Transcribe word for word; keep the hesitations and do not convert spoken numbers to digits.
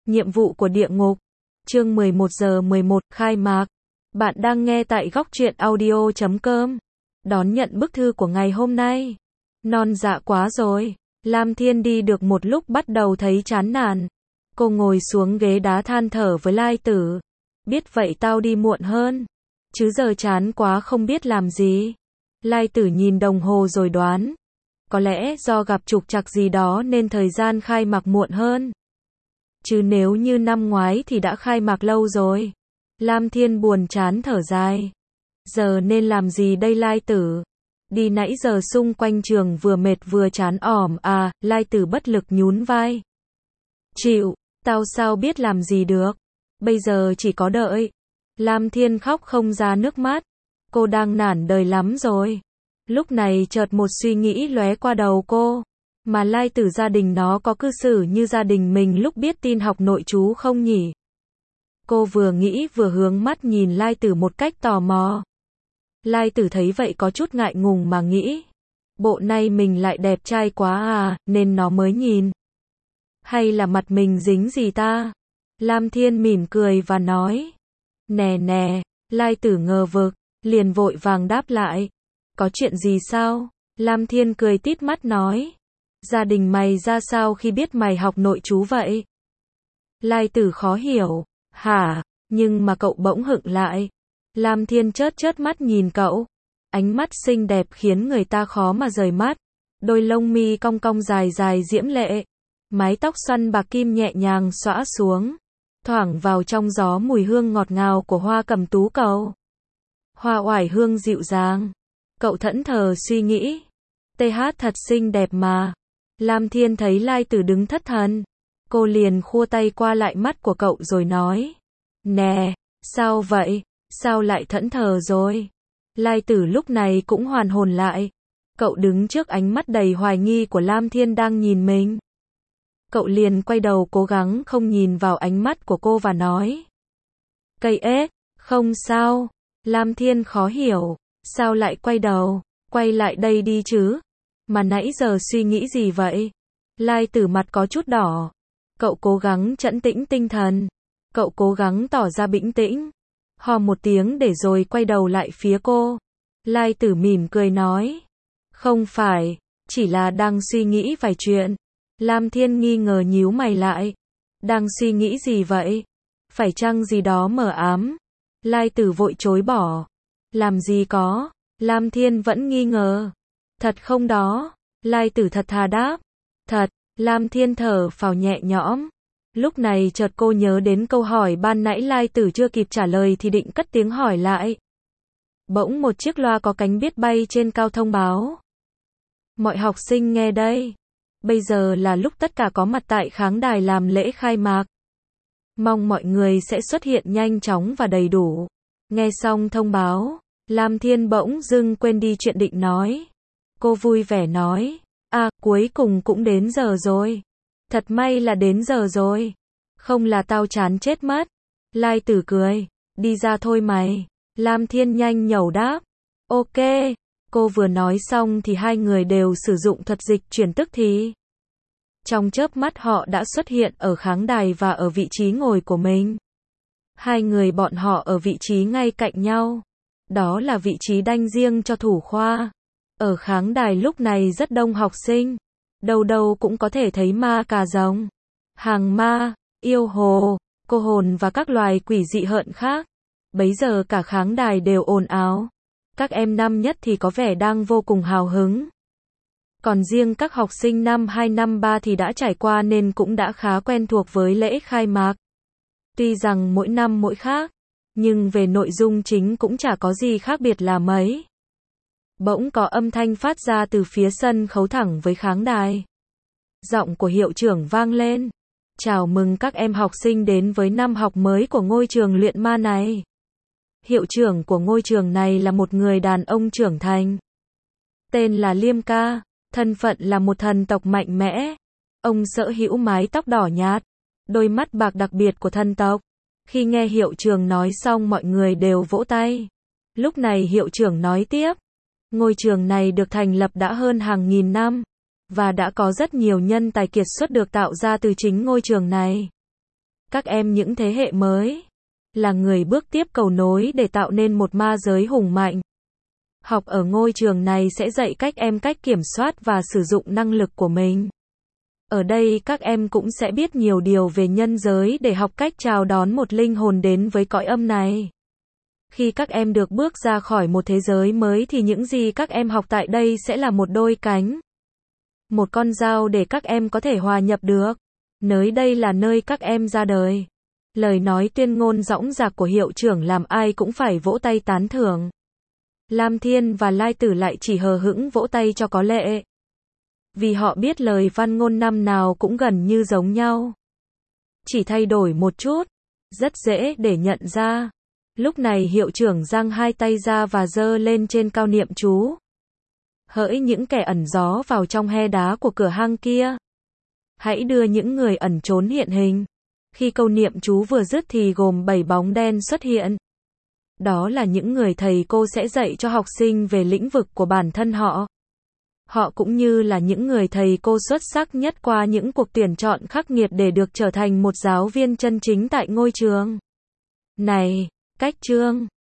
Nhiệm vụ của địa ngục. Chương mười một giờ mười một, khai mạc. Bạn đang nghe tại góc truyện audio chấm com. Đón nhận bức thư của ngày hôm nay. Non dạ quá rồi. Lam Thiên đi được một lúc bắt đầu thấy chán nản. Cô ngồi xuống ghế đá than thở với Lai Tử. Biết vậy tao đi muộn hơn. Chứ giờ chán quá không biết làm gì. Lai Tử nhìn đồng hồ rồi đoán. Có lẽ do gặp trục trặc gì đó nên thời gian khai mạc muộn hơn. Chứ nếu như năm ngoái thì đã khai mạc lâu rồi. Lam Thiên buồn chán thở dài. Giờ nên làm gì đây Lai Tử? Đi nãy giờ xung quanh trường vừa mệt vừa chán ỏm à, Lai Tử bất lực nhún vai. Chịu, tao sao biết làm gì được. Bây giờ chỉ có đợi. Lam Thiên khóc không ra nước mắt. Cô đang nản đời lắm rồi. Lúc này chợt một suy nghĩ lóe qua đầu cô. Mà Lai Tử gia đình nó có cư xử như gia đình mình lúc biết tin học nội trú không nhỉ? Cô vừa nghĩ vừa hướng mắt nhìn Lai Tử một cách tò mò. Lai Tử thấy vậy có chút ngại ngùng mà nghĩ. Bộ này mình lại đẹp trai quá à, nên nó mới nhìn. Hay là mặt mình dính gì ta? Lam Thiên mỉm cười và nói. Nè nè, Lai Tử ngờ vực, liền vội vàng đáp lại. Có chuyện gì sao? Lam Thiên cười tít mắt nói. Gia đình mày ra sao khi biết mày học nội trú vậy? Lai Tử khó hiểu. Hả? Nhưng mà cậu bỗng hững lại. Lam Thiên chớt chớt mắt nhìn cậu. Ánh mắt xinh đẹp khiến người ta khó mà rời mắt. Đôi lông mi cong cong dài dài diễm lệ. Mái tóc xoăn bạc kim nhẹ nhàng xõa xuống. Thoảng vào trong gió mùi hương ngọt ngào của hoa cẩm tú cầu. Hoa oải hương dịu dàng. Cậu thẫn thờ suy nghĩ. tê hát thật xinh đẹp mà. Lam Thiên thấy Lai Tử đứng thất thần. Cô liền khua tay qua lại mắt của cậu rồi nói. Nè, sao vậy? Sao lại thẫn thờ rồi? Lai Tử lúc này cũng hoàn hồn lại. Cậu đứng trước ánh mắt đầy hoài nghi của Lam Thiên đang nhìn mình. Cậu liền quay đầu cố gắng không nhìn vào ánh mắt của cô và nói. Cây ếch, không sao. Lam Thiên khó hiểu. Sao lại quay đầu? Quay lại đây đi chứ. Mà nãy giờ suy nghĩ gì vậy? Lai Tử mặt có chút đỏ. Cậu cố gắng trấn tĩnh tinh thần. Cậu cố gắng tỏ ra bình tĩnh. Hò một tiếng để rồi quay đầu lại phía cô. Lai Tử mỉm cười nói. Không phải, chỉ là đang suy nghĩ vài chuyện. Lam Thiên nghi ngờ nhíu mày lại. Đang suy nghĩ gì vậy? Phải chăng gì đó mờ ám? Lai Tử vội chối bỏ. Làm gì có? Lam Thiên vẫn nghi ngờ. Thật không đó? Lai Tử thật thà đáp. Thật. Lam Thiên thở phào nhẹ nhõm. Lúc này chợt cô nhớ đến câu hỏi ban nãy Lai Tử chưa kịp trả lời thì định cất tiếng hỏi lại. Bỗng một chiếc loa có cánh biết bay trên cao thông báo. Mọi học sinh nghe đây. Bây giờ là lúc tất cả có mặt tại kháng đài làm lễ khai mạc. Mong mọi người sẽ xuất hiện nhanh chóng và đầy đủ. Nghe xong thông báo, Lam Thiên bỗng dưng quên đi chuyện định nói. Cô vui vẻ nói. À, cuối cùng cũng đến giờ rồi. Thật may là đến giờ rồi. Không là tao chán chết mất. Lai Tử cười. Đi ra thôi mày. Lam Thiên nhanh nhẩu đáp. Ok. Cô vừa nói xong thì hai người đều sử dụng thuật dịch chuyển tức thì. Trong chớp mắt họ đã xuất hiện ở kháng đài và ở vị trí ngồi của mình. Hai người bọn họ ở vị trí ngay cạnh nhau. Đó là vị trí đanh riêng cho thủ khoa. Ở kháng đài lúc này rất đông học sinh. Đâu đâu cũng có thể thấy ma cà rồng, hàng ma, yêu hồ, cô hồn và các loài quỷ dị hợn khác. Bấy giờ cả kháng đài đều ồn ào. Các em năm nhất thì có vẻ đang vô cùng hào hứng. Còn riêng các học sinh năm hai năm ba thì đã trải qua nên cũng đã khá quen thuộc với lễ khai mạc. Tuy rằng mỗi năm mỗi khác, nhưng về nội dung chính cũng chả có gì khác biệt là mấy. Bỗng có âm thanh phát ra từ phía sân khấu thẳng với kháng đài. Giọng của hiệu trưởng vang lên. Chào mừng các em học sinh đến với năm học mới của ngôi trường luyện ma này. Hiệu trưởng của ngôi trường này là một người đàn ông trưởng thành. Tên là Liêm Ca, thân phận là một thần tộc mạnh mẽ. Ông sở hữu mái tóc đỏ nhạt, đôi mắt bạc đặc biệt của thần tộc. Khi nghe hiệu trưởng nói xong mọi người đều vỗ tay. Lúc này hiệu trưởng nói tiếp. Ngôi trường này được thành lập đã hơn hàng nghìn năm, và đã có rất nhiều nhân tài kiệt xuất được tạo ra từ chính ngôi trường này. Các em những thế hệ mới là người bước tiếp cầu nối để tạo nên một ma giới hùng mạnh. Học ở ngôi trường này sẽ dạy các em cách kiểm soát và sử dụng năng lực của mình. Ở đây các em cũng sẽ biết nhiều điều về nhân giới để học cách chào đón một linh hồn đến với cõi âm này. Khi các em được bước ra khỏi một thế giới mới thì những gì các em học tại đây sẽ là một đôi cánh, một con dao để các em có thể hòa nhập được. Nơi đây là nơi các em ra đời. Lời nói tuyên ngôn dõng dạc của hiệu trưởng làm ai cũng phải vỗ tay tán thưởng. Lam Thiên và Lai Tử lại chỉ hờ hững vỗ tay cho có lệ. Vì họ biết lời văn ngôn năm nào cũng gần như giống nhau. Chỉ thay đổi một chút. Rất dễ để nhận ra. Lúc này hiệu trưởng giang hai tay ra và giơ lên trên cao niệm chú. Hỡi những kẻ ẩn gió vào trong he đá của cửa hang kia. Hãy đưa những người ẩn trốn hiện hình. Khi câu niệm chú vừa dứt thì gồm bảy bóng đen xuất hiện. Đó là những người thầy cô sẽ dạy cho học sinh về lĩnh vực của bản thân họ. Họ cũng như là những người thầy cô xuất sắc nhất qua những cuộc tuyển chọn khắc nghiệt để được trở thành một giáo viên chân chính tại ngôi trường này. Cách chương